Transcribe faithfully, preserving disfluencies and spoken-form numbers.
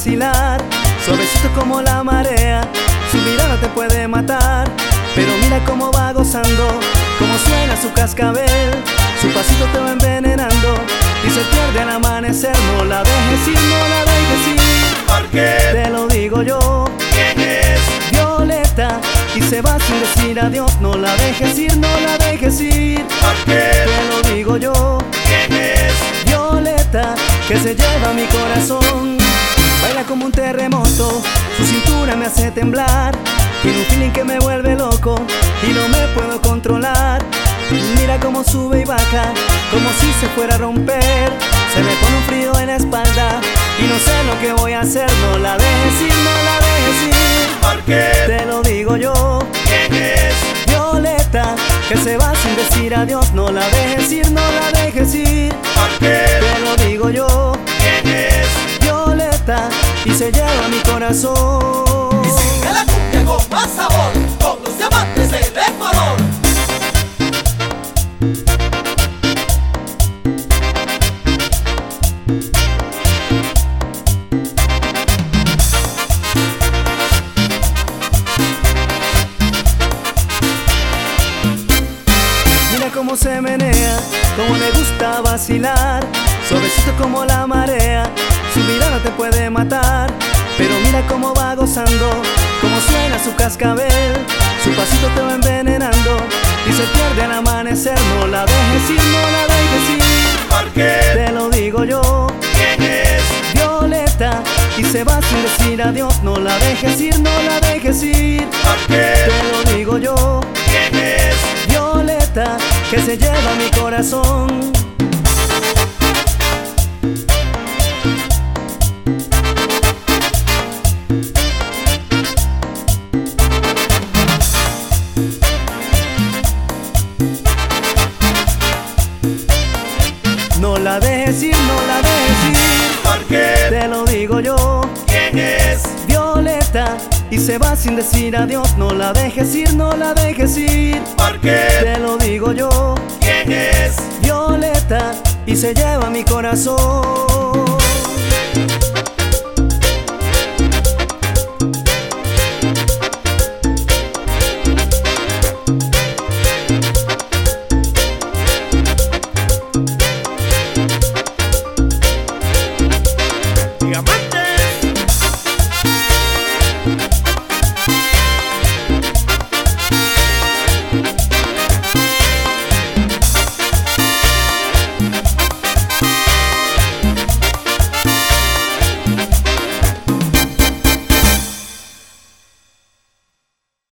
vacilar, suavecito como la marea. Su mirada te puede matar, pero mira cómo va gozando, cómo suena su cascabel. Su pasito te va envenenando y se pierde al amanecer. No la dejes ir, no la dejes ir, porque te lo digo yo. ¿Quién es? Violeta, y se va sin decir adiós. No la dejes ir, no la dejes ir, porque te lo digo yo. ¿Quién es? Violeta, que se lleva mi corazón. Baila como un terremoto, su cintura me hace temblar. Tiene un feeling que me vuelve loco y no me puedo controlar. Mira cómo sube y baja, como si se fuera a romper. Se me pone un frío en la espalda y no sé lo que voy a hacer. No la dejes ir, no la dejes ir, porque te lo digo yo. ¿Quién es? Violeta, que se va sin decir adiós. No la dejes ir, no la dejes ir, porque te lo digo yo. ¿Quién es? Violeta, y se lleva mi corazón. Y sigue la cumbia con más sabor, con los diamantes del Ecuador. Mira cómo se menea, cómo le gusta vacilar, suavecito como la marea. Su mirada te puede matar, pero mira cómo va gozando, cómo suena su cascabel. Su pasito te va envenenando y se pierde al amanecer. No la dejes ir, no la dejes ir, porque te lo digo yo. ¿Quién es? Violeta, y se va sin decir adiós. No la dejes ir, no la dejes ir, porque te lo digo yo. ¿Quién es? Violeta, que se lleva mi corazón. No la dejes ir, no la dejes ir, porque te lo digo yo. ¿Quién es? Violeta, y se va sin decir adiós. No la dejes ir, no la dejes ir, porque te lo digo yo. ¿Quién es? Violeta, y se lleva mi corazón.